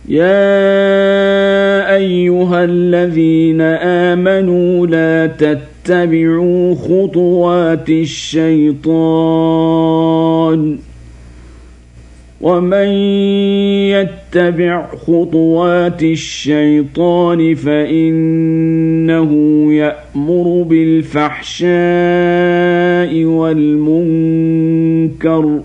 يا أيها الذين آمنوا لا تتبعوا خطوات الشيطان ومن يتبع خطوات الشيطان فإنه يأمر بالفحشاء والمنكر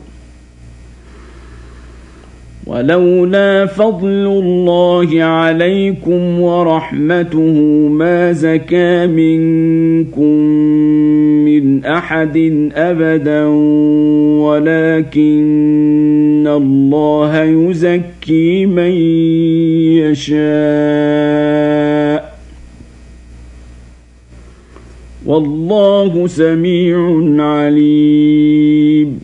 ولولا فضل الله عليكم ورحمته ما زكى منكم من أحد أبدا ولكن الله يزكي من يشاء والله سميع عليم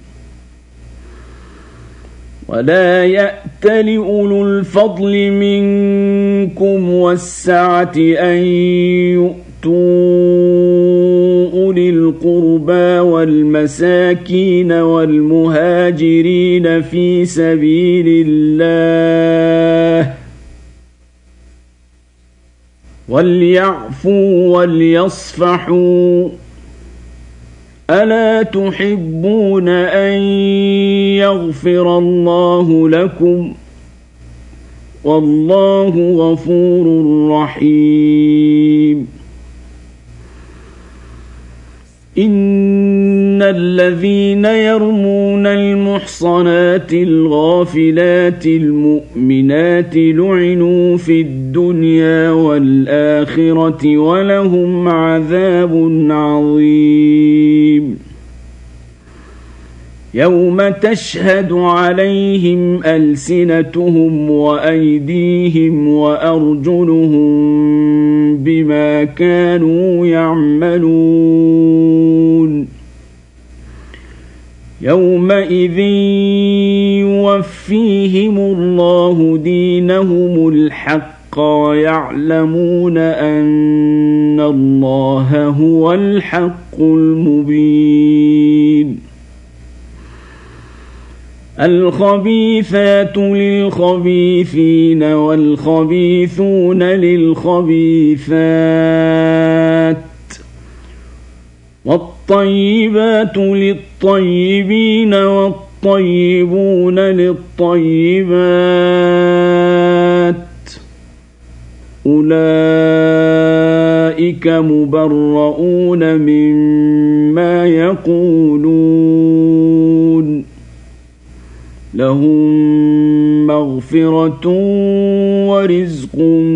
ولا يأتل أولو الفضل منكم والسعة أن يؤتوا أولي القربى والمساكين والمهاجرين في سبيل الله وليعفوا وليصفحوا ألا تحبون أن يغفر الله لكم والله غفور رحيم إن الذين يرمون المحصنات الغافلات المؤمنات لعنوا في الدنيا والآخرة ولهم عذاب عظيم يوم تشهد عليهم ألسنتهم وأيديهم وأرجلهم بما كانوا يعملون يومئذ يوفيهم الله دينهم الحق ويعلمون أن الله هو الحق المبين الخبيثات للخبيثين والخبيثون للخبيثات والطيبات للطيبين والطيبون للطيبات أولئك مبرؤون مما يقولون لهم مغفرة ورزق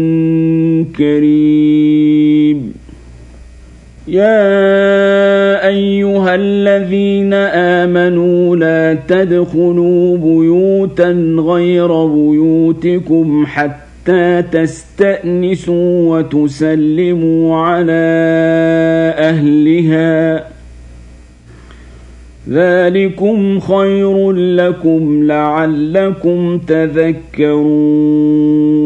كريم يا أيها الذين آمنوا لا تدخلوا بيوتا غير بيوتكم حتى تستأنسوا وتسلموا على أهلها ذلكم خير لكم لعلكم تذكرون